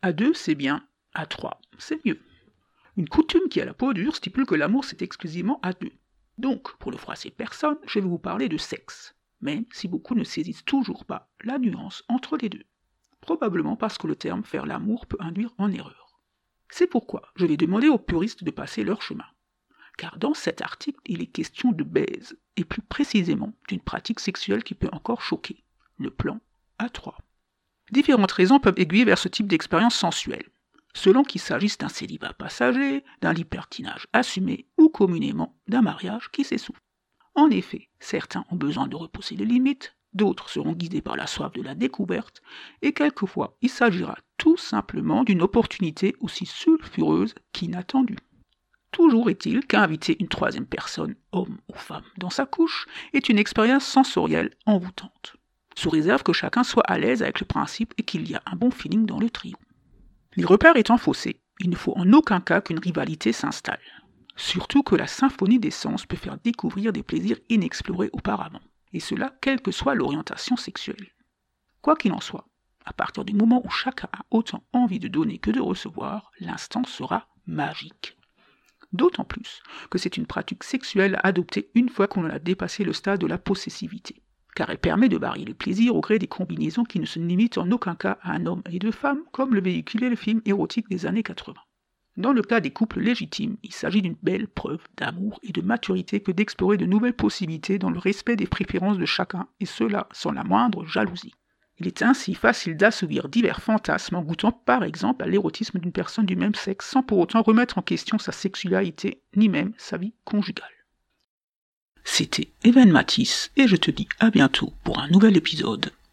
À 2, c'est bien. À 3, c'est mieux. Une coutume qui a la peau dure stipule que l'amour c'est exclusivement à 2. Donc, pour ne froisser personne, je vais vous parler de sexe, même si beaucoup ne saisissent toujours pas la nuance entre les deux. Probablement parce que le terme faire l'amour peut induire en erreur. C'est pourquoi je vais demander aux puristes de passer leur chemin. Car dans cet article, il est question de baise, et plus précisément d'une pratique sexuelle qui peut encore choquer, le plan A3. Différentes raisons peuvent aiguiller vers ce type d'expérience sensuelle, selon qu'il s'agisse d'un célibat passager, d'un libertinage assumé ou communément d'un mariage qui s'essouffle. En effet, certains ont besoin de repousser les limites, d'autres seront guidés par la soif de la découverte, et quelquefois il s'agira tout simplement d'une opportunité aussi sulfureuse qu'inattendue. Toujours est-il qu'inviter une troisième personne, homme ou femme, dans sa couche est une expérience sensorielle envoûtante, sous réserve que chacun soit à l'aise avec le principe et qu'il y a un bon feeling dans le trio. Les repères étant faussés, il ne faut en aucun cas qu'une rivalité s'installe. Surtout que la symphonie des sens peut faire découvrir des plaisirs inexplorés auparavant, et cela quelle que soit l'orientation sexuelle. Quoi qu'il en soit, à partir du moment où chacun a autant envie de donner que de recevoir, l'instant sera magique. D'autant plus que c'est une pratique sexuelle à adopter une fois qu'on a dépassé le stade de la possessivité, car elle permet de varier le plaisir au gré des combinaisons qui ne se limitent en aucun cas à un homme et deux femmes, comme le véhiculait le film érotique des années 80. Dans le cas des couples légitimes, il s'agit d'une belle preuve d'amour et de maturité que d'explorer de nouvelles possibilités dans le respect des préférences de chacun, et cela sans la moindre jalousie. Il est ainsi facile d'assouvir divers fantasmes en goûtant par exemple à l'érotisme d'une personne du même sexe sans pour autant remettre en question sa sexualité ni même sa vie conjugale. C'était Evan Matisse et je te dis à bientôt pour un nouvel épisode